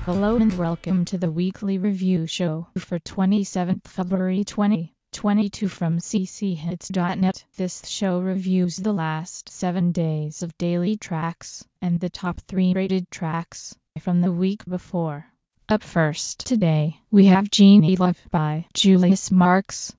Hello and welcome to the weekly review show for 27th February 2022 from cchits.net. This show reviews the last 7 days of daily tracks and the top 3 rated tracks from the week before. Up first today, we have Genie Love by Julius Marks.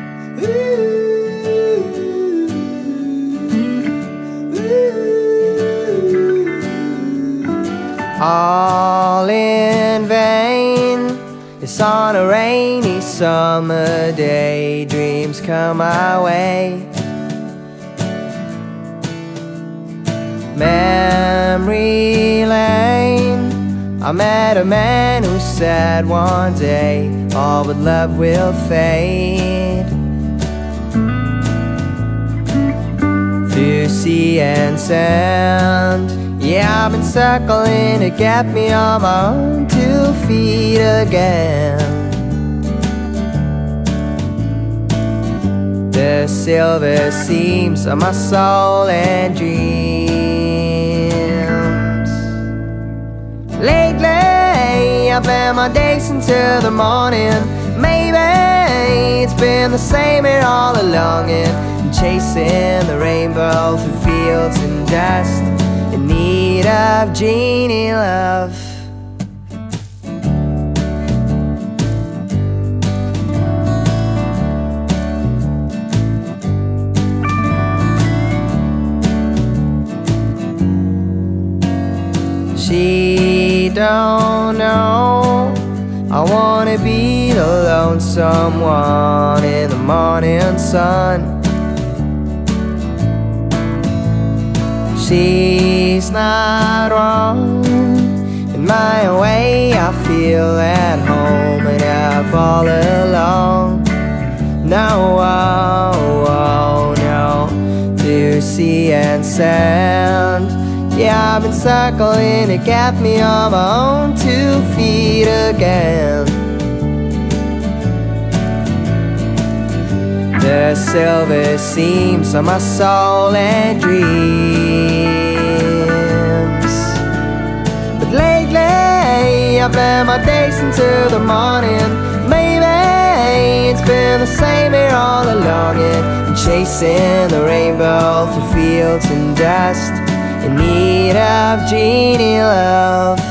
All in vain. It's on a rainy summer day. Dreams come my way. Memory lane. I met a man who said one day all but love will fade. Through sea and sand, yeah, I've been circling to get me on my own 2 feet again. The silver seams of my soul and dreams. Lately, I plan my days until the morning. Maybe it's been the same here all along, and chasing the rainbow through fields and dust, in need of genie love. She don't know I wanna be the lonesome one in the morning sun. She's not wrong. In my way I feel at home enough all along. No, oh, oh, no, to sea and sand. Yeah, I've been circling to get me on my own 2 feet again. The silver seams of my soul and dreams. But lately, I plan my days into the morning. Maybe it's been the same here all along, and chasing the rainbow through fields and dust, in need of genie love.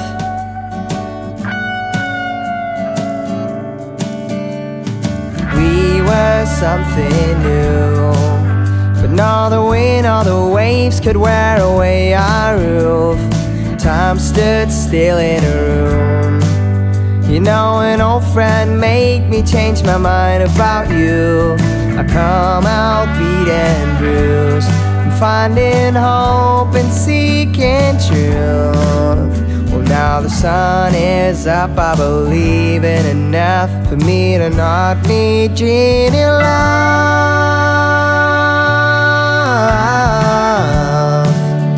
We were something new, but all the wind, all the waves could wear away our roof. Time stood still in a room. You know, an old friend made me change my mind about you. I come out beat and bruised, finding hope and seeking truth. Well, now the sun is up, I believe in enough for me to not need genie love.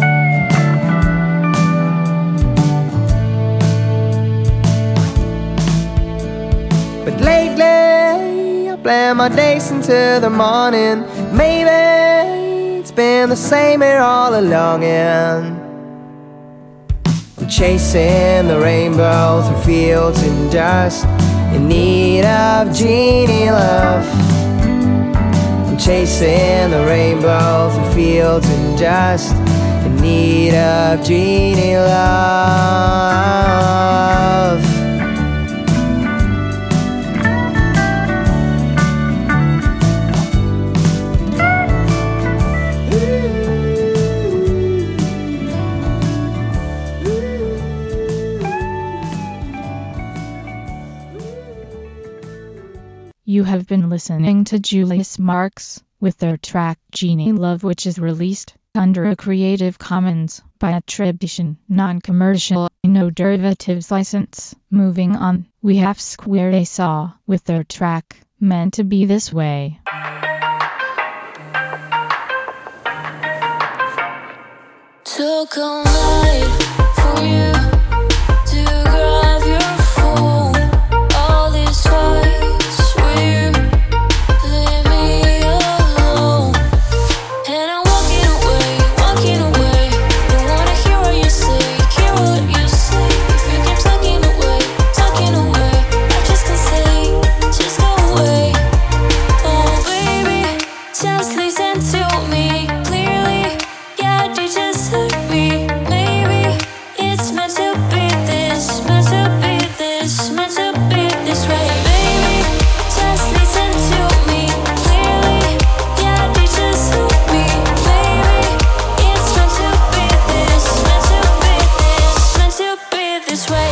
But lately, I plan my days into the morning. Maybe it's been the same here all along, and I'm chasing the rainbow through fields and dust, in need of genie love. I'm chasing the rainbow through fields and dust, in need of genie love. You have been listening to Julius Marks with their track Genie Love, which is released under a Creative Commons by attribution, non-commercial, no derivatives license. Moving on, we have Square A Saw with their track Meant to Be This Way. Took all night for you to grab your phone. All these fights where you leave me alone, and I'm walking away, walking away. Don't wanna hear what you say, hear what you say. If you keep talking away, listen to me clearly. Yeah, you just hurt me. Maybe it's meant to be this, meant to be this, meant to be this way. Baby, just listen to me clearly. Yeah, you just hurt me. Maybe it's meant to be this, meant to be this, meant to be this way.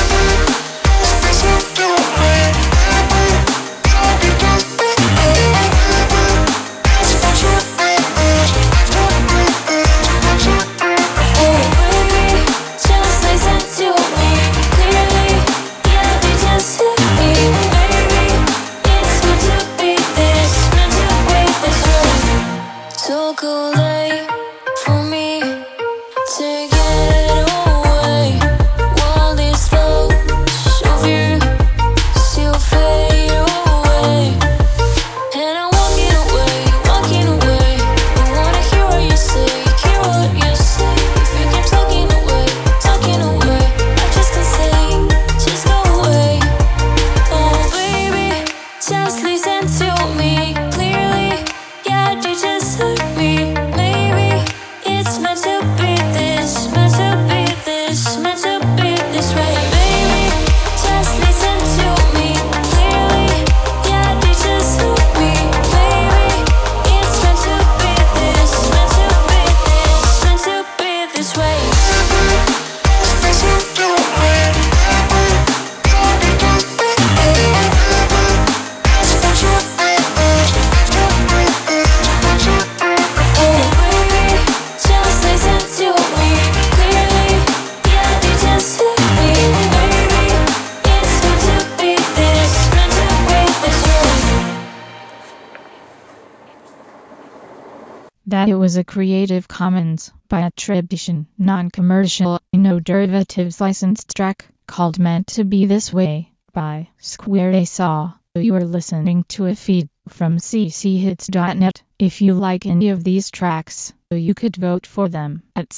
That it was a Creative Commons by attribution, non-commercial, no derivatives licensed track called Meant to Be This Way by Square Saw. You are listening to a feed from cchits.net. If you like any of these tracks, you could vote for them at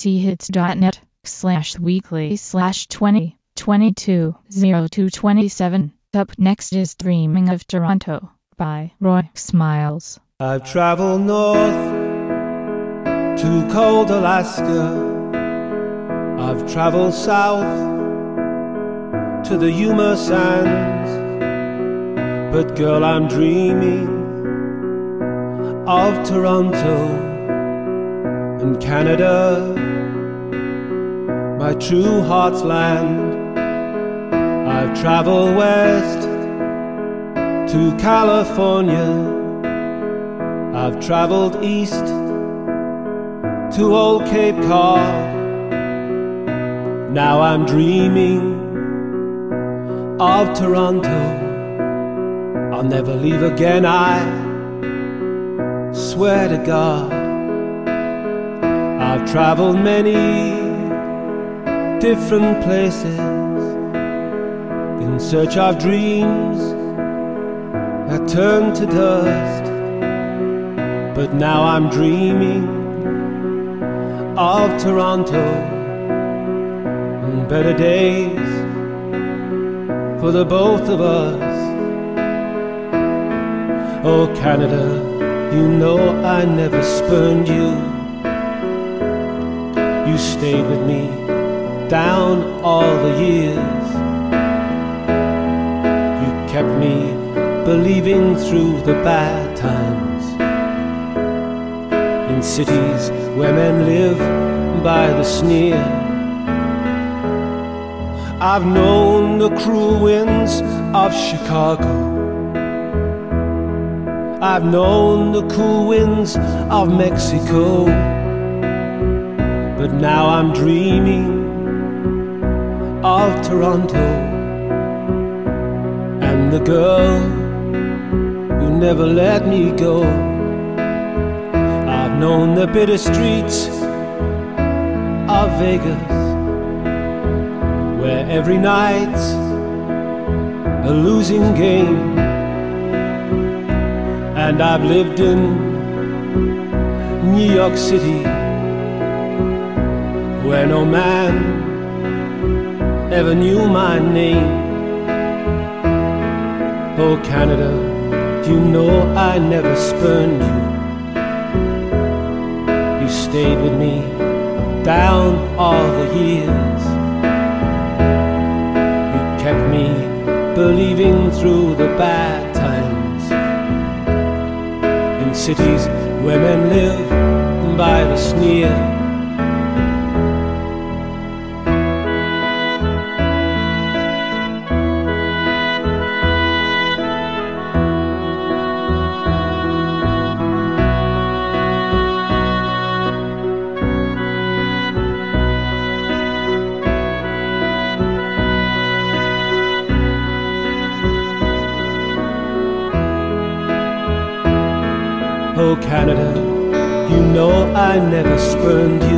cchits.net/weekly/2022-0227. Up next is Dreaming of Toronto by Roy Smiles. I've traveled north to cold Alaska. I've traveled south to the Yuma Sands. But girl, I'm dreaming of Toronto and Canada, my true heart's land. I've traveled west to California. I've traveled east to old Cape Cod. Now I'm dreaming of Toronto. I'll never leave again, I swear to God. I've traveled many different places in search of dreams that turned to dust. But now I'm dreaming of Toronto and better days for the both of us. Oh Canada, you know I never spurned you. You stayed with me down all the years. You kept me believing through the bad times. In cities where men live by the sneer. I've known the cruel winds of Chicago. I've known the cool winds of Mexico. But now I'm dreaming of Toronto and the girl who never let me go. I've known the bitter streets of Vegas, where every night's a losing game. And I've lived in New York City, where no man ever knew my name. Oh Canada, you know I never spurned you. stayed with me down all the years. You kept me believing through the bad times. In cities where men live by the sneer. Oh Canada, you know I never spurned you.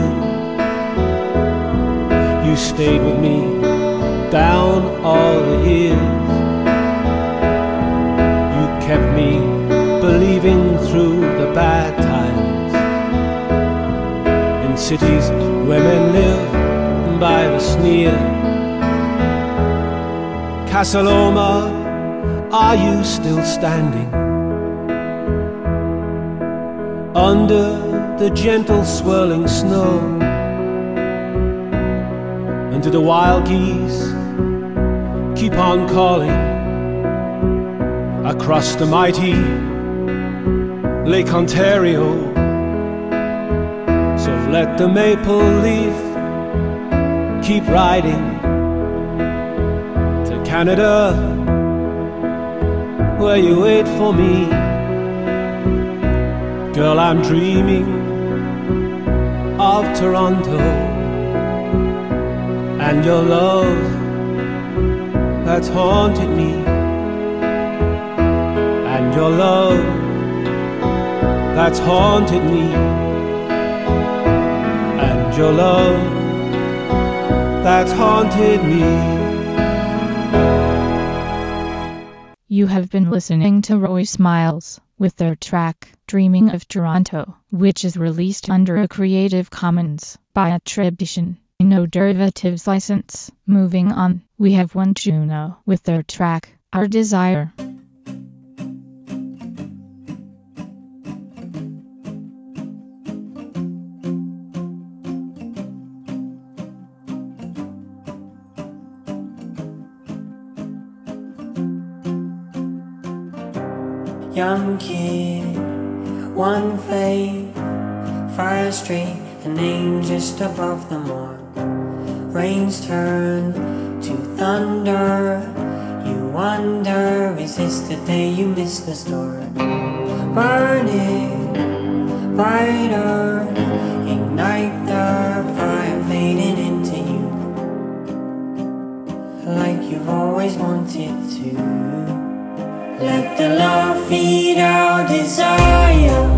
You stayed with me down all the years. You kept me believing through the bad times. In cities where men live by the sneer. Casaloma, are you still standing? Under the gentle swirling snow, and do the wild geese keep on calling across the mighty Lake Ontario? So let the maple leaf keep riding to Canada, where you wait for me. Girl, I'm dreaming of Toronto and your love that's haunted me, and your love that's haunted me, and your love that's haunted me. You have been listening to Roy Smiles with their track Dreaming of Toronto, which is released under a Creative Commons by attribution, no derivatives license. Moving on, we have One Juno with their track Our Desire. Young kid, one faith, fire street, a name just above the mark. Rains turn to thunder. You wonder, is this the day you missed the start? Burning brighter, ignite the fire fading into you, like you've always wanted to. Let the love feed our desire.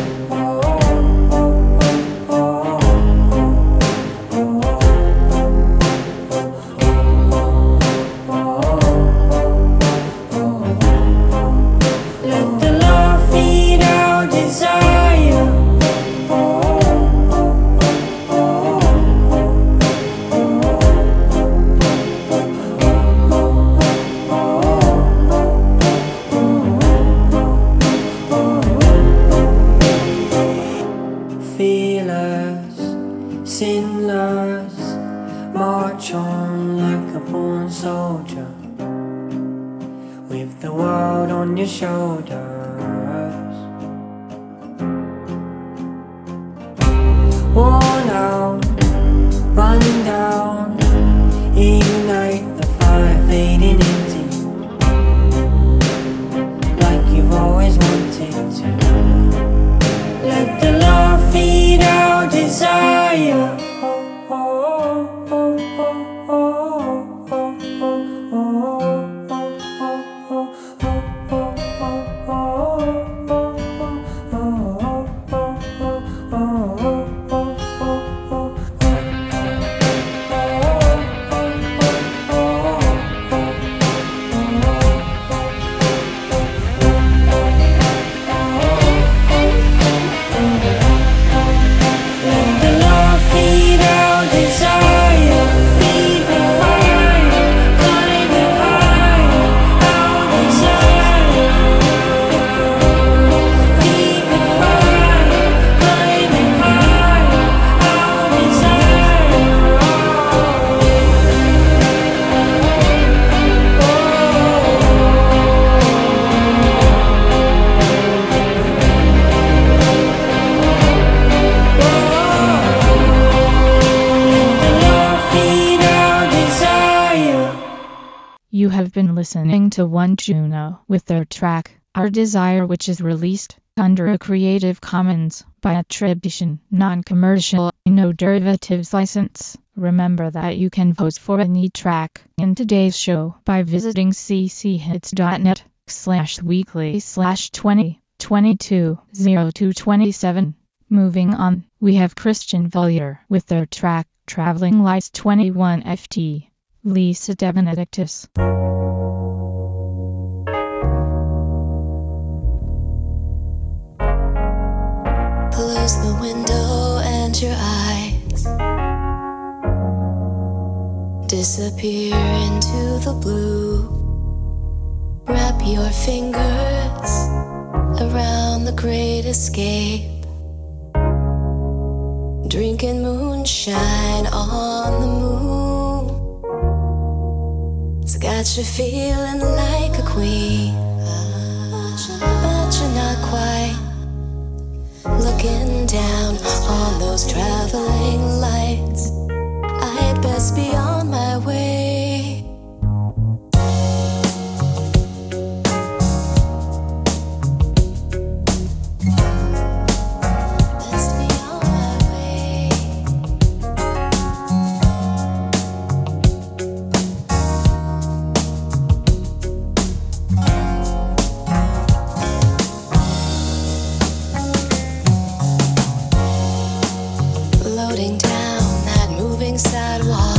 Let the love feed our desire. Sinless, march on like a born soldier, with the world on your shoulders. Worn out, run down, ignite the fire fading into you, like you've always wanted to. Let the love feed our desire. Feed have been listening to One Juno with their track, Our Desire, which is released under a Creative Commons by attribution, non-commercial, no derivatives license. Remember that you can vote for any track in today's show by visiting cchits.net/weekly/2022-0227. Moving on, we have Christian Valier with their track, Traveling Lights 21 FT. Lisa De Benedictis. Close the window and your eyes disappear into the blue. Wrap your fingers around the great escape. Drinking moonshine on the moon. It's got you feeling like a queen, but you're not quite. Looking down on those traveling lights, I'd best be on my way. Best be on my way. Loading down that moving sidewalk,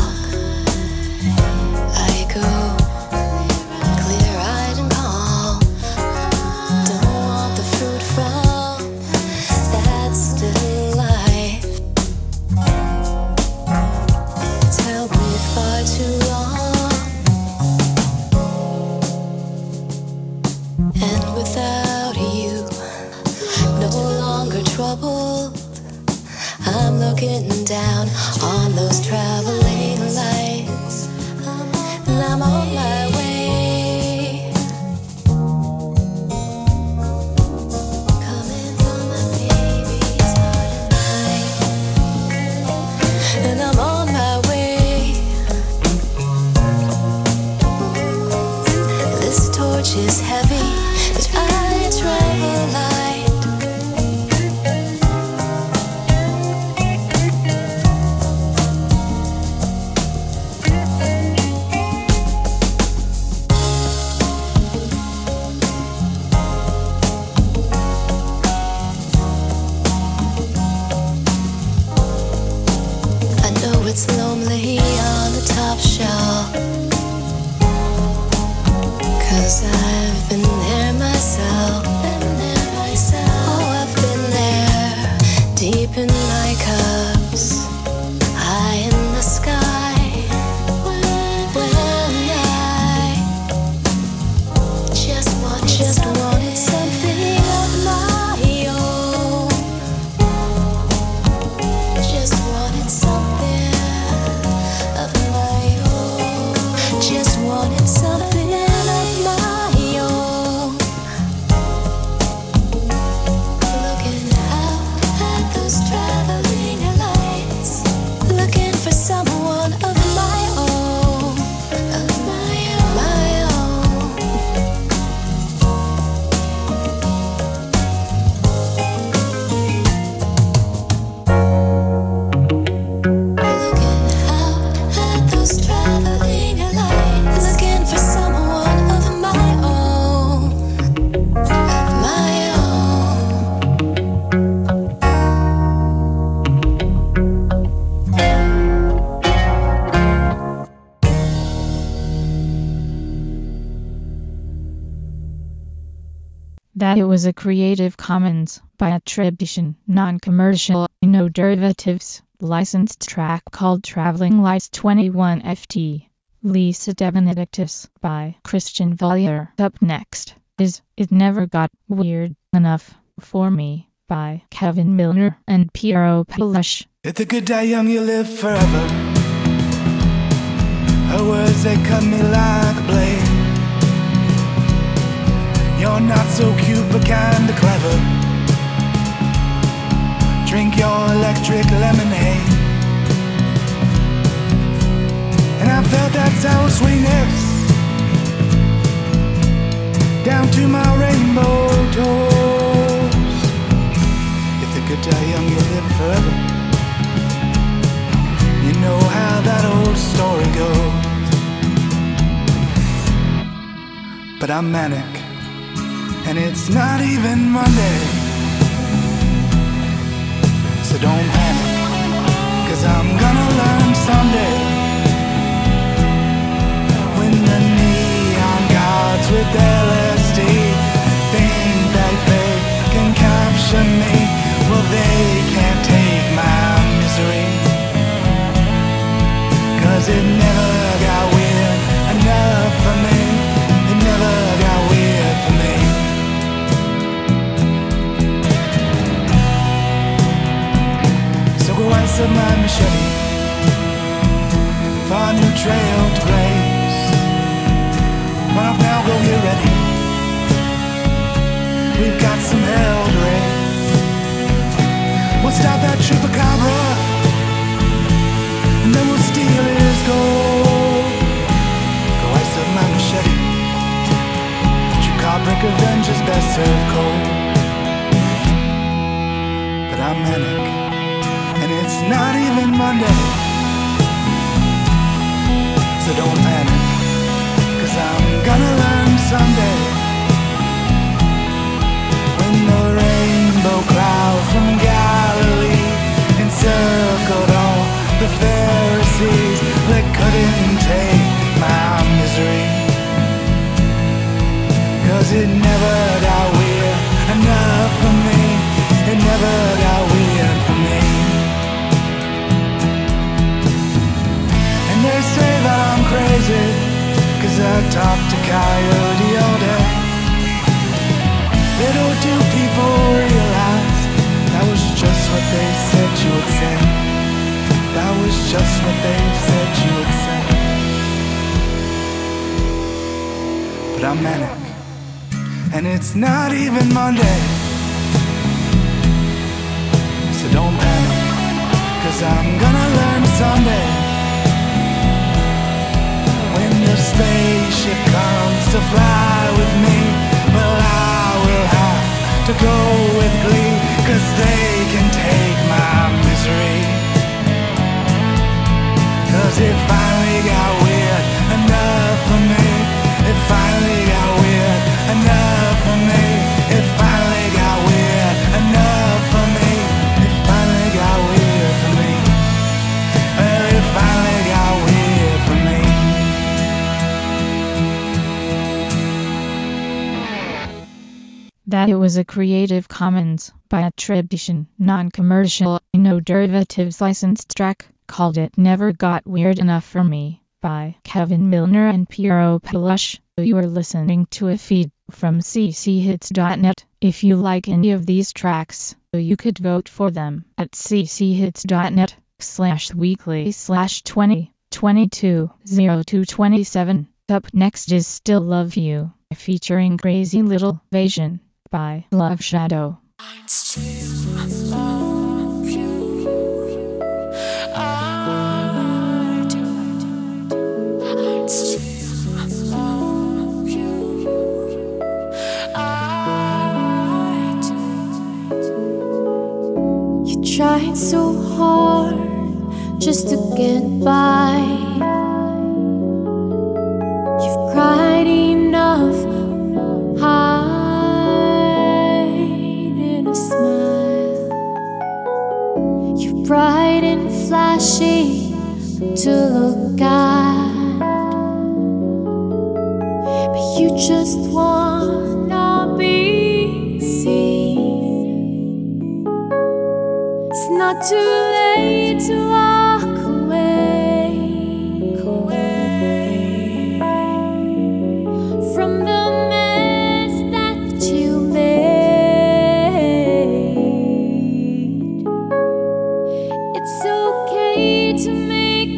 I go clear-eyed and calm. Don't want the fruit from that still life. It's held me far too long, and without you, no longer troubled. I'm looking down on those traveling lights, and I'm on my way. Coming from my baby's heart and mind, and I'm on my way. This torch is heavy, but I travel light. It's lonely on the top shelf, 'cause I've been there myself. Oh, I've been there, deep in my cups, high in the sky, when I just wanted something of my own. Just wanted something of my own. Just wanted something of my own. Looking out at those traveling lights, looking for someone of my own, of my own, my own. Looking out at those traveling lights, looking for someone of my own, of my own. That it was a Creative Commons by attribution, non-commercial, no derivatives, licensed track called Traveling Lights 21 FT. Lisa De Benedictis by Christian Valier. Up next is It Never Got Weird Enough For Me by Kevin Milner and Piero Palush. If the good die young, you live forever. Her words, they cut me like a blade. You're not so cute, but kinda clever. Drink your electric lemonade. And I felt that sour sweetness down to my rainbow toes. If they could die young, you live forever. You know how that old story goes. But I'm manic, and it's not even Monday. So don't panic, 'cause I'm gonna learn someday. When the neon gods with LSD think that they can capture me, well, they can't take my misery. 'Cause it never got weird enough for me. It never got weird for me. So go ice up my machete for a new trail to blaze. Run off now, go get ready. We've got some hell to raise. We'll stop that chupacabra, and then we'll steal his gold. Go ice up my machete. Heartbreak revenge is best served cold. But I'm manic, and it's not even Monday. So don't panic, 'cause I'm gonna learn someday. When the rainbow cloud from Galilee encircled all the Pharisees, they couldn't take my misery. 'Cause it never got weird enough for me. It never got weird for me. And they say that I'm crazy, 'cause I talk to Coyote all day. Little do people realize that was just what they said you would say. That was just what they said you would say. But I'm manic, and it's not even Monday. So don't panic, 'cause I'm gonna learn someday. When the spaceship comes to fly with me, well, I will have to go with glee, 'cause they can take my misery. 'Cause it finally got weird enough for me. It finally got weird enough for me. It finally got weird enough for me. It finally got weird for me. Well, it finally got weird for me. That it was a Creative Commons by attribution, non-commercial, no derivatives licensed track called It Never Got Weird Enough for Me by Kevin Milner and Piero Pelush. You are listening to a feed from cchits.net. If you like any of these tracks, you could vote for them at cchits.net/weekly/2022-0227. Up next is Still Love You, featuring Crazy Little Vision by Love Shadow. Tried so hard just to get by. You've cried enough, hiding a smile. You're bright and flashy to look at, but you just wanna be seen. It's not too late to walk away from the mess that you made. It's okay to make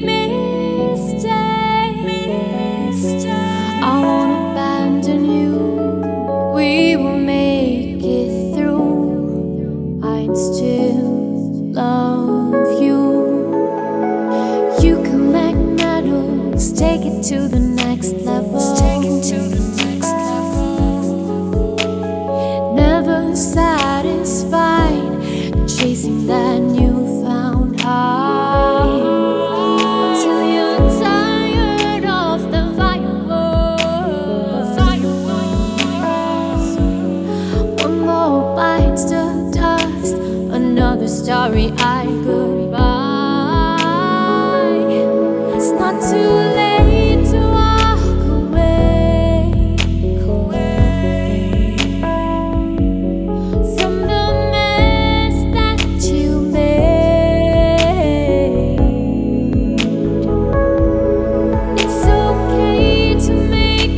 mistakes. I won't abandon you. We will make it through. I'd still love you. You collect medals, take it to the next level. Take it to the next level. and you found out till you're tired of the fireworks. One more bites the dust, another starry-eyed goodbye. It's not too late to walk away from the mess that you made. It's okay to make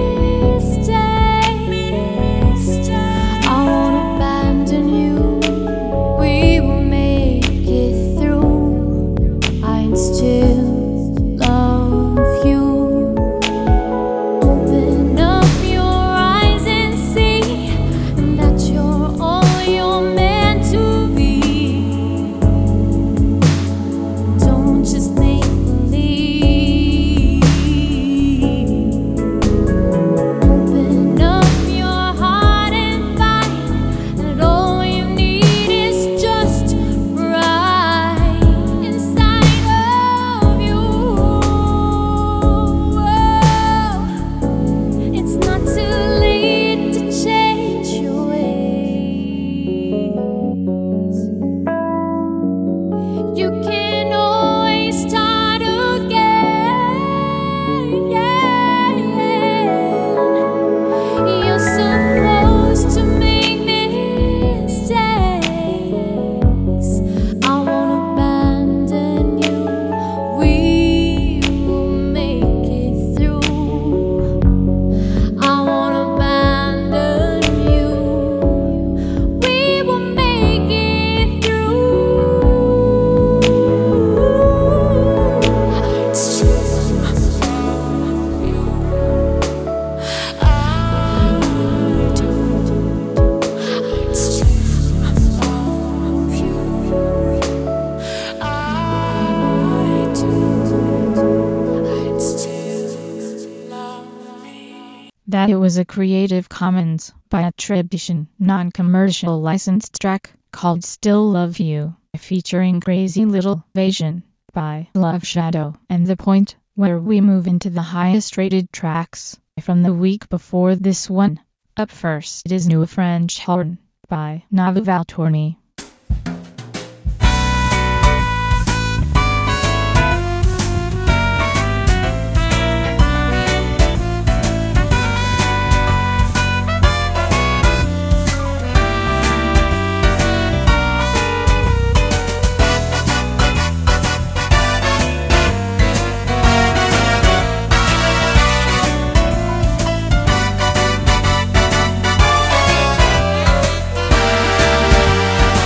mistakes. I won't abandon you. We will make it through. I'd still love you. Open up your eyes and see that you're all you're meant to be. Don't just make believe. Open up your heart and find that all you need is just right inside of you. It's not too late to change your ways. You can always start again. You're supposed to make mistakes. I won't abandon you. We will make it through. I won't abandon you. We will make it through. It's true. I do. It's true. Love you. I do. I'd still love me. That it was a Creative Commons by attribution, non-commercial licensed track called Still Love You, featuring Crazy Little Vision by Love Shadow. And the point where we move into the highest rated tracks from the week before this one. Up first is New French Horn by Navu Valtourni. I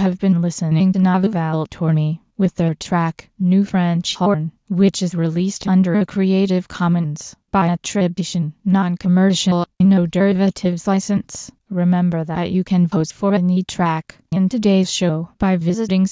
have been listening to Naval Tormi with their track New French Horn, which is released under a Creative Commons by attribution, non-commercial, no derivatives license. Remember that you can vote for any track in today's show by visiting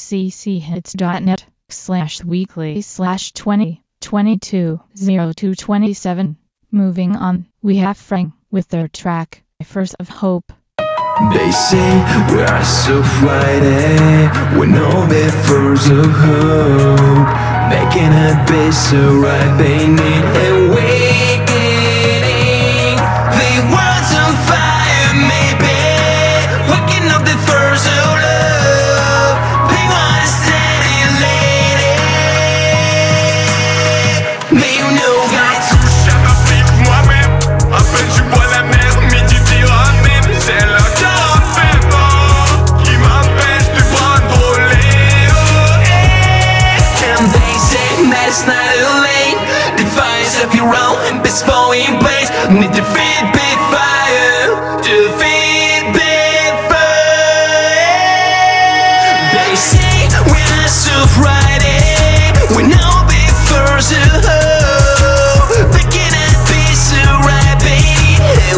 cchits.net/weekly/2022-0227. Moving on, we have Frank with their track First of Hope. They say we are so Friday, we know that first of hope. Making a base so right, they need awakening. The world's on fire, maybe waking up the first of love. They want to steady lady. Mais you know that Touche à ma vie moi-même. À peine je vois la mer, midi dira même. C'est là qu'un fait mort qui m'empêche de prendre Léo. and they say that it's not too late. Defiance of your own and best falling place. Need to feed big fire, to feed big fire. They say we're so Friday, we know before so they cannot be so right, baby.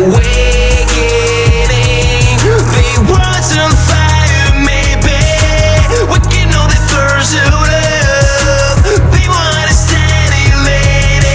Awakening, the world's on fire, maybe. We can know the first of love. They want to steady lady.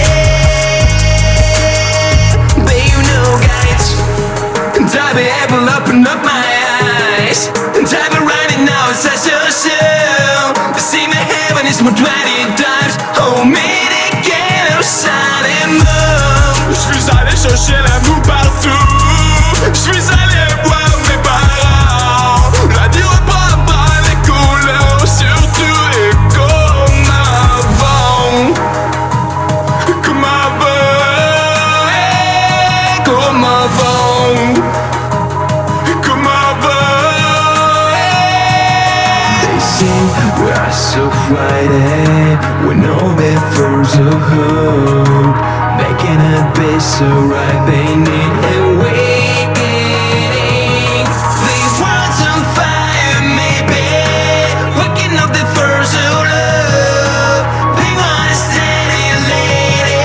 But you know, guys, time to apple open up my eyes. Time to run it now, it's such a show. To see my heaven is more 20 times. Oh, me to get outside and move. Je suis allé chercher l'amour partout. Je suis allé voir mes parents. La vie reprend pas les couleurs, surtout et comme avant. Comme avant, Comme avant, comme avant. they say we are so Friday. We know that first of hope. Making a base so right, they need awakening. The world's on fire, maybe. Waking up the first of love. They want to steady lady.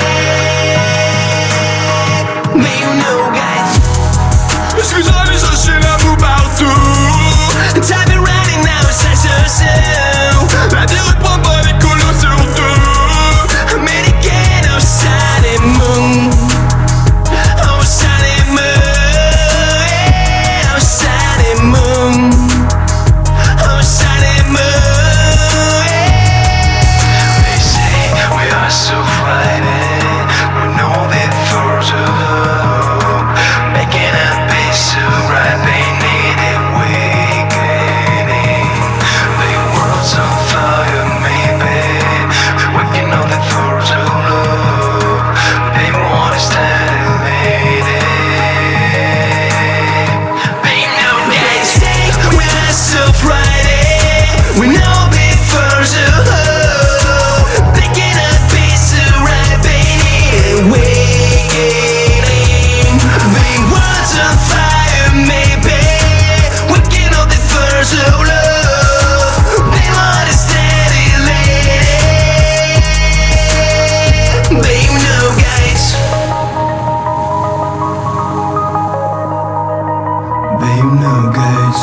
Mais you know, guys, Je suis allé chercher l'amour partout. time is running now, it's such a show. La vie reprend pas les couleurs, surtout. American outside the moon, outside the moon, yeah, outside the moon, outside the moon, yeah. They say we are so Friday, we know that first of hope. Making a base so right, they need awakening. The world's on fire, maybe. Waking up the first of love. They want to stand lady. They know they say we're so Friday. We know the first of hope. They cannot be so right, baby. Awakening. The world's on fire, maybe. Waking up the first of love. They want to steady lady. But you know, guys. But you know, guys.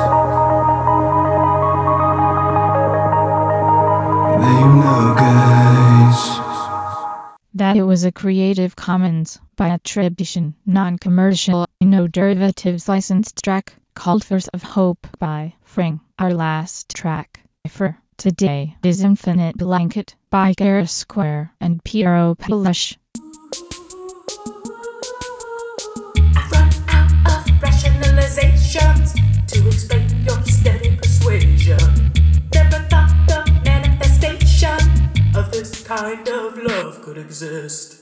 But you know, guys. That it was a Creative Commons by attribution, non-commercial, no derivatives licensed track called First of Hope by Frank. Our last track for today is Infinite Blanket by Gara Square and Piero Palush. I've run out of rationalizations to explain your steady persuasion. Never thought the manifestation of this kind of love could exist.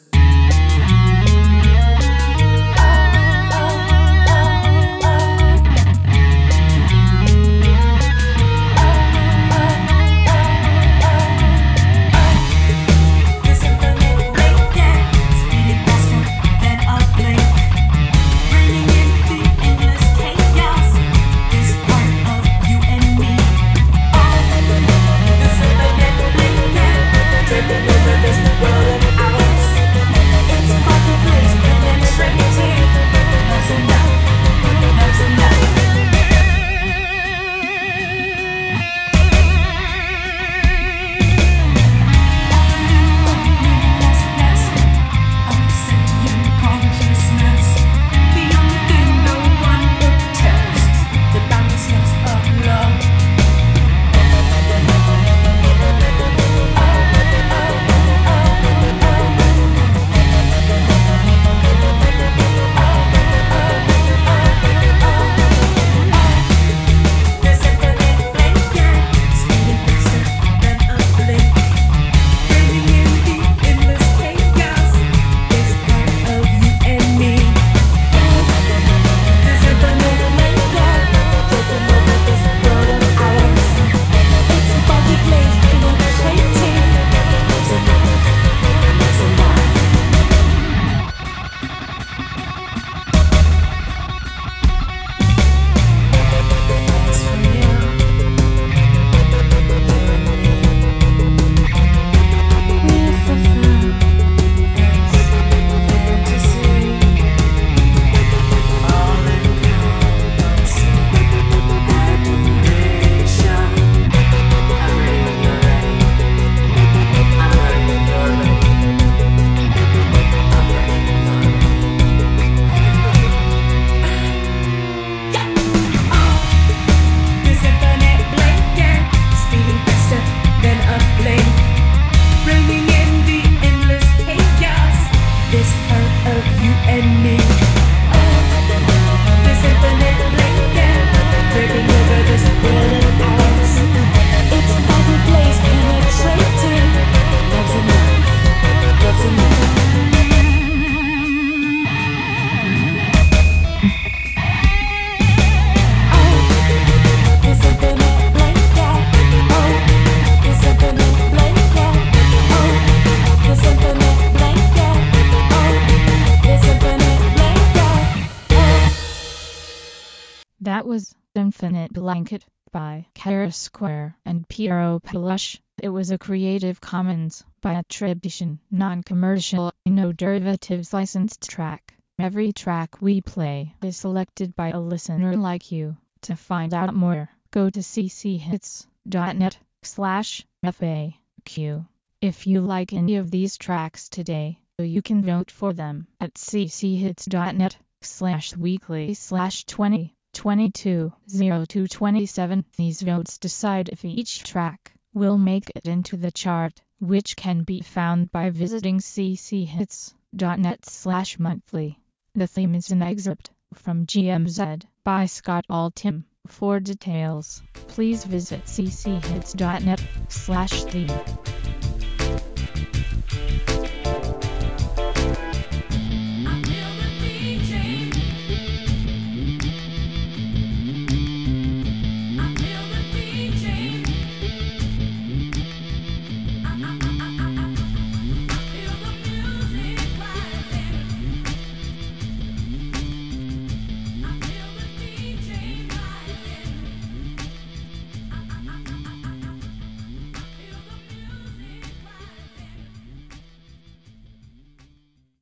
This infinite blanket, speeding faster than a blink, bringing in the endless chaos. This part of you and me. was Infinite Blanket by Kara Square and Piero Pelush. It was a Creative Commons by attribution, non-commercial, no derivatives licensed track. Every track we play is selected by a listener like you. To find out more, go to cchits.net/FAQ. If you like any of these tracks today, you can vote for them at cchits.net/weekly/2022-0227. These votes decide if each track will make it into the chart, which can be found by visiting cchits.net/monthly. The theme is an excerpt from GMZ by Scott Altham. For details, please visit cchits.net/theme.